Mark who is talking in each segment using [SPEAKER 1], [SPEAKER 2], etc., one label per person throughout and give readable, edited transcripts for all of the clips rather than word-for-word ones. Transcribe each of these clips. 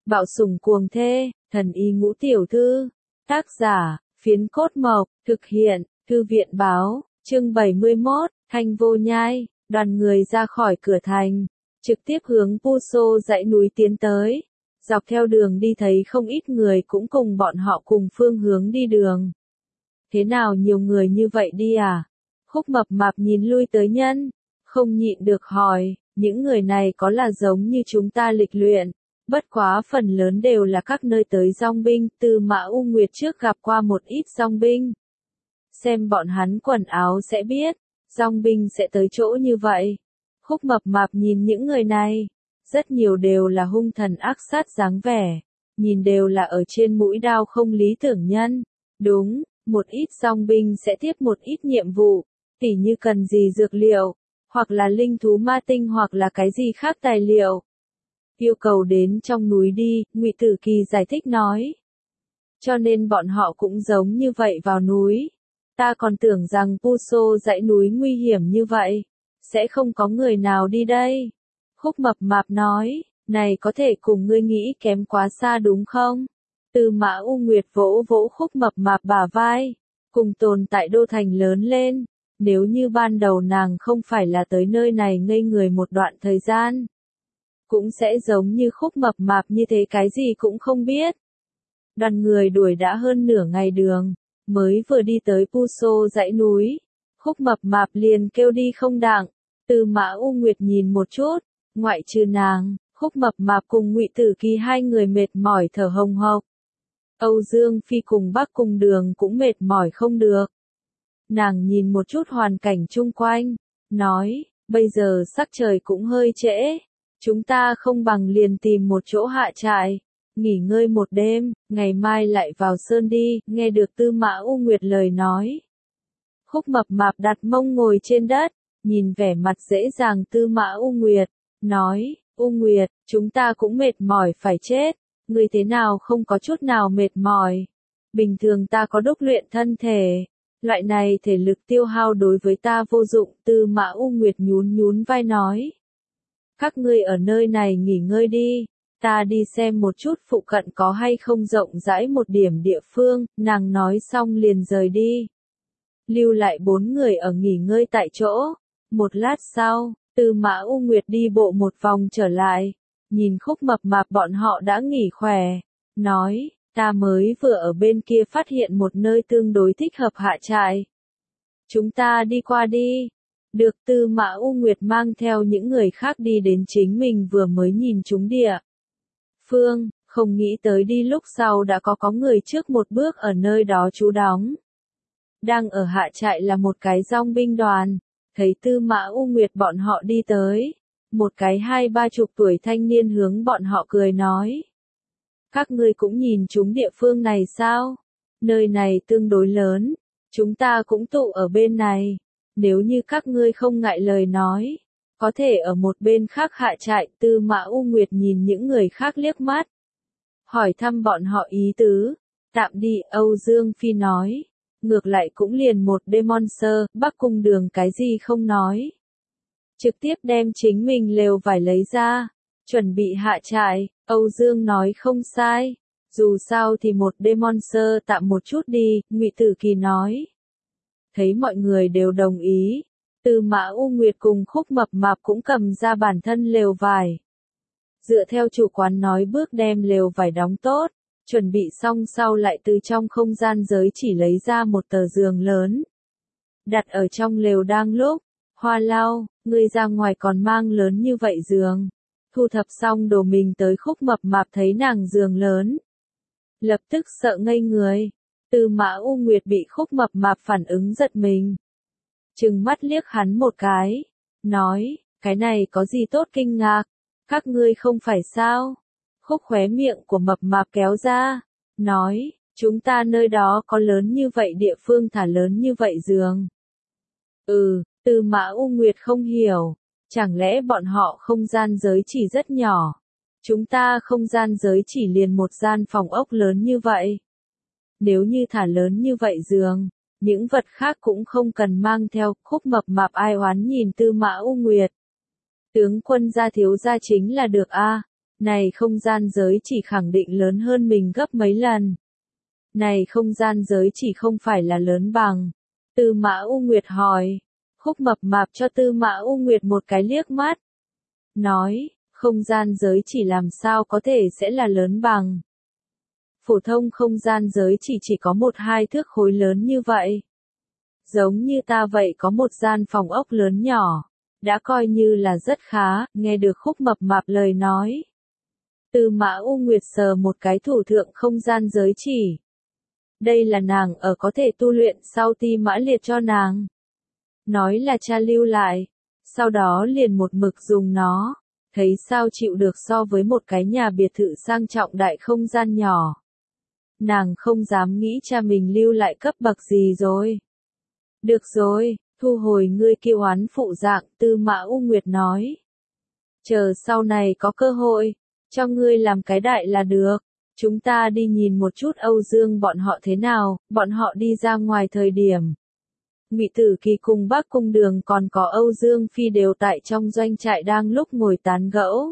[SPEAKER 1] Bạo sủng cuồng thê, thần y ngũ tiểu thư. Tác giả, Phiến Cốt Mộc, thực hiện, Thư viện báo, chương 71, Thanh Vô Nhai. Đoàn người ra khỏi cửa thành, trực tiếp hướng Puso dãy núi tiến tới. Dọc theo đường đi thấy không ít người cũng cùng bọn họ cùng phương hướng đi đường. Thế nào nhiều người như vậy đi à? Khúc Mập Mạp nhìn lui tới nhân, không nhịn được hỏi, những người này có là giống như chúng ta lịch luyện, bất quá phần lớn đều là các nơi tới dong binh, Tư Mã U Nguyệt trước gặp qua một ít dong binh. Xem bọn hắn quần áo sẽ biết, dong binh sẽ tới chỗ như vậy. Khúc Mập Mạp nhìn những người này, rất nhiều đều là hung thần ác sát dáng vẻ, nhìn đều là ở trên mũi đao không lý tưởng nhân. Đúng, một ít dong binh sẽ tiếp một ít nhiệm vụ, tỉ như cần gì dược liệu, hoặc là linh thú ma tinh hoặc là cái gì khác tài liệu. Yêu cầu đến trong núi đi, Ngụy Tử Kỳ giải thích nói. Cho nên bọn họ cũng giống như vậy vào núi. Ta còn tưởng rằng Puso dãy núi nguy hiểm như vậy, sẽ không có người nào đi đây. Khúc Mập Mạp nói, này có thể cùng ngươi nghĩ kém quá xa đúng không? Tư Mã U Nguyệt vỗ vỗ Khúc Mập Mạp bả vai, cùng tồn tại đô thành lớn lên. Nếu như ban đầu nàng không phải là tới nơi này ngây người một đoạn thời gian, cũng sẽ giống như Khúc Mập Mạp như thế cái gì cũng không biết. Đoàn người đuổi đã hơn nửa ngày đường, mới vừa đi tới Puso dãy núi. Khúc Mập Mạp liền kêu đi không đặng. Tư Mã U Nguyệt nhìn một chút, ngoại trừ nàng, Khúc Mập Mạp cùng Ngụy Tử Kỳ hai người mệt mỏi thở hồng hộc. Âu Dương Phi cùng Bắc Cung Đường cũng mệt mỏi không được. Nàng nhìn một chút hoàn cảnh chung quanh, nói, bây giờ sắc trời cũng hơi trễ, chúng ta không bằng liền tìm một chỗ hạ trại, nghỉ ngơi một đêm, ngày mai lại vào sơn đi. Nghe được Tư Mã U Nguyệt lời nói. Khúc Mập Mạp đặt mông ngồi trên đất, nhìn vẻ mặt dễ dàng Tư Mã U Nguyệt, nói, U Nguyệt, chúng ta cũng mệt mỏi phải chết, ngươi thế nào không có chút nào mệt mỏi. Bình thường ta có đúc luyện thân thể, loại này thể lực tiêu hao đối với ta vô dụng. Tư Mã U Nguyệt nhún nhún vai nói. Các ngươi ở nơi này nghỉ ngơi đi, ta đi xem một chút phụ cận có hay không rộng rãi một điểm địa phương. Nàng nói xong liền rời đi. Lưu lại 4 người ở nghỉ ngơi tại chỗ. Một lát sau, Tư Mã U Nguyệt đi bộ một vòng trở lại, nhìn Khúc Mập Mạp bọn họ đã nghỉ khỏe, nói, ta mới vừa ở bên kia phát hiện một nơi tương đối thích hợp hạ trại. Chúng ta đi qua đi. Được. Tư Mã U Nguyệt mang theo những người khác đi đến chính mình vừa mới nhìn trúng địa phương, không nghĩ tới đi lúc sau đã có người trước một bước ở nơi đó trú đóng. Đang ở hạ trại là một cái dong binh đoàn, thấy Tư Mã U Nguyệt bọn họ đi tới, một cái 20-30 tuổi thanh niên hướng bọn họ cười nói. Các ngươi cũng nhìn trúng địa phương này sao? Nơi này tương đối lớn, chúng ta cũng tụ ở bên này. Nếu như các ngươi không ngại lời nói, có thể ở một bên khác hạ trại. Tư Mã U Nguyệt nhìn những người khác liếc mắt, hỏi thăm bọn họ ý tứ. Tạm đi. Âu Dương Phi nói, ngược lại cũng liền một đêm monster. Bắc Cung Đường cái gì không nói, trực tiếp đem chính mình lều vải lấy ra, chuẩn bị hạ trại. Âu Dương nói không sai, dù sao thì một đêm monster tạm một chút đi. Ngụy Tử Kỳ nói. Thấy mọi người đều đồng ý, Tư Mã U Nguyệt cùng Khúc Mập Mạp cũng cầm ra bản thân lều vải. Dựa theo chủ quán nói bước đem lều vải đóng tốt, chuẩn bị xong sau lại từ trong không gian giới chỉ lấy ra một tờ giường lớn. Đặt ở trong lều. Đang lúc, Hoa Lao, ngươi ra ngoài còn mang lớn như vậy giường. Thu thập xong đồ mình tới. Khúc Mập Mạp thấy nàng giường lớn, lập tức sợ ngây người. Tư Mã U Nguyệt bị Khúc Mập Mạp phản ứng giật mình, trừng mắt liếc hắn một cái, nói, cái này có gì tốt kinh ngạc, các ngươi không phải sao? Khúc khóe miệng của Mập Mạp kéo ra, nói, chúng ta nơi đó có lớn như vậy địa phương thả lớn như vậy giường. Tư Mã U Nguyệt không hiểu, chẳng lẽ bọn họ không gian giới chỉ rất nhỏ? Chúng ta không gian giới chỉ liền một gian phòng ốc lớn như vậy. Nếu như thả lớn như vậy giường, những vật khác cũng không cần mang theo. Khúc Mập Mạp ai oán nhìn Tư Mã U Nguyệt. Tướng quân gia thiếu gia chính là được a. Này không gian giới chỉ khẳng định lớn hơn mình gấp mấy lần. Này không gian giới chỉ không phải là lớn bằng. Tư Mã U Nguyệt hỏi. Khúc Mập Mạp cho Tư Mã U Nguyệt một cái liếc mắt. Nói, không gian giới chỉ làm sao có thể sẽ là lớn bằng. Phổ thông không gian giới chỉ có 1-2 thước khối lớn như vậy. Giống như ta vậy có một gian phòng ốc lớn nhỏ. Đã coi như là rất khá, nghe được Khúc Mập Mạp lời nói. Tư Mã U Nguyệt sờ một cái thủ thượng không gian giới chỉ. Đây là nàng ở có thể tu luyện sau Ti Mã Liệt cho nàng. Nói là cha lưu lại. Sau đó liền một mực dùng nó. Thấy sao chịu được so với một cái nhà biệt thự sang trọng đại không gian nhỏ. Nàng không dám nghĩ cha mình lưu lại cấp bậc gì rồi. Được rồi, thu hồi ngươi kiêu oán phụ dạng, Tư Mã U Nguyệt nói. Chờ sau này có cơ hội, cho ngươi làm cái đại là được. Chúng ta đi nhìn một chút Âu Dương bọn họ thế nào, bọn họ đi ra ngoài thời điểm. Ngụy Tử Kỳ cùng Bắc Cung Đường còn có Âu Dương Phi đều tại trong doanh trại đang lúc ngồi tán gẫu.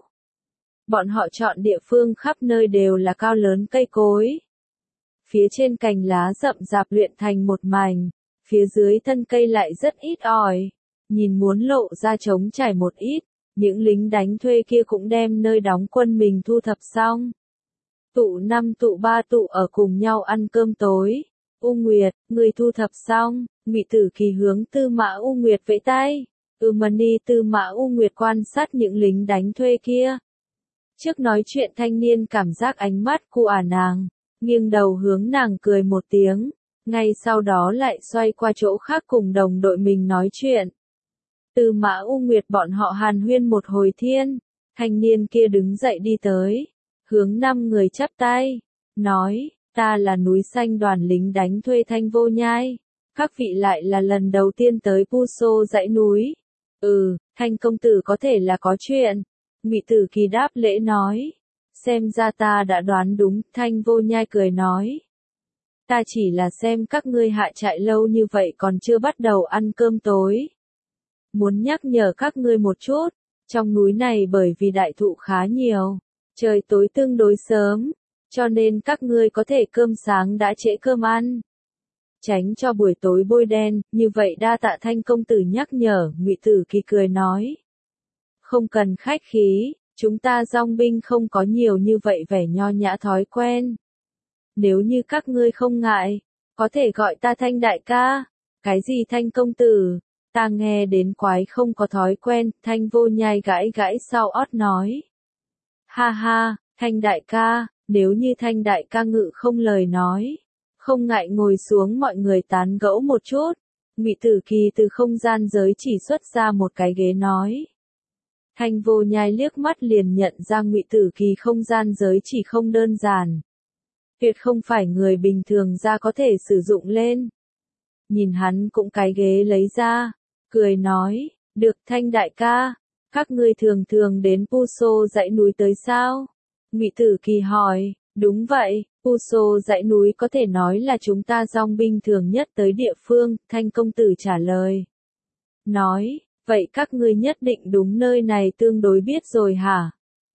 [SPEAKER 1] Bọn họ chọn địa phương khắp nơi đều là cao lớn cây cối. Phía trên cành lá rậm rạp luyện thành một mảnh, phía dưới thân cây lại rất ít ỏi, nhìn muốn lộ ra trống trải một ít, những lính đánh thuê kia cũng đem nơi đóng quân mình thu thập xong. Tụ 5 tụ 3 tụ ở cùng nhau ăn cơm tối. U Nguyệt, người thu thập xong, Ngụy Tử Kỳ hướng Tư Mã U Nguyệt vẫy tay. Mani Tư Mã U Nguyệt quan sát những lính đánh thuê kia. Trước nói chuyện thanh niên cảm giác ánh mắt của nàng, nghiêng đầu hướng nàng cười một tiếng, ngay sau đó lại xoay qua chỗ khác cùng đồng đội mình nói chuyện. Tư Mã U Nguyệt bọn họ hàn huyên một hồi thiên, thanh niên kia đứng dậy đi tới, hướng 5 người chắp tay, nói, ta là núi xanh đoàn lính đánh thuê Thanh Vô Nhai, các vị lại là lần đầu tiên tới Puso dãy núi. Thanh công tử có thể là có chuyện. Ngụy Tử Kỳ đáp lễ nói, xem ra ta đã đoán đúng, Thanh Vô Nhai cười nói. Ta chỉ là xem các ngươi hạ trại lâu như vậy còn chưa bắt đầu ăn cơm tối. Muốn nhắc nhở các ngươi một chút, trong núi này bởi vì đại thụ khá nhiều, trời tối tương đối sớm, cho nên các ngươi có thể cơm sáng đã trễ cơm ăn. Tránh cho buổi tối bôi đen, như vậy đa tạ Thanh công tử nhắc nhở, Ngụy Tử Kỳ cười nói. Không cần khách khí, chúng ta dòng binh không có nhiều như vậy vẻ nho nhã thói quen. Nếu như các ngươi không ngại, có thể gọi ta Thanh đại ca. Cái gì Thanh công tử? Ta nghe đến quái không có thói quen, Thanh Vô Nhai gãi gãi sau ót nói. Ha ha, Thanh đại ca, nếu như Thanh đại ca ngự không lời nói, không ngại ngồi xuống mọi người tán gẫu một chút. Ngụy Tử Kỳ từ không gian giới chỉ xuất ra một cái ghế nói. Thanh Vô Nhai liếc mắt liền nhận ra Ngụy Tử Kỳ không gian giới chỉ không đơn giản. Tuyệt không phải người bình thường ra có thể sử dụng lên. Nhìn hắn cũng cái ghế lấy ra, cười nói, được Thanh đại ca, các ngươi thường thường đến Puso dãy núi tới sao? Ngụy Tử Kỳ hỏi, đúng vậy, Puso dãy núi có thể nói là chúng ta dòng binh thường nhất tới địa phương, Thanh công tử trả lời. Nói, vậy các ngươi nhất định đúng nơi này tương đối biết rồi hả?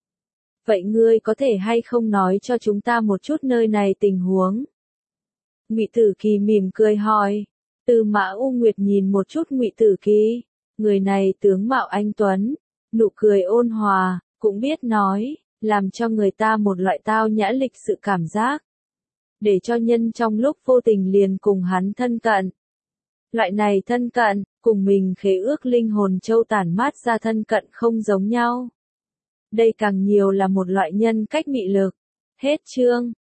[SPEAKER 1] Vậy ngươi có thể hay không nói cho chúng ta một chút nơi này tình huống? Ngụy Tử Kỳ mỉm cười hỏi. Tư Mã U Nguyệt nhìn một chút Ngụy Tử Kỳ, người này tướng mạo anh tuấn, nụ cười ôn hòa, cũng biết nói, làm cho người ta một loại tao nhã lịch sự cảm giác. Để cho nhân trong lúc vô tình liền cùng hắn thân cận. Loại này thân cận, cùng mình khế ước linh hồn châu tản mát ra thân cận không giống nhau. Đây càng nhiều là một loại nhân cách mị lực. Hết chương.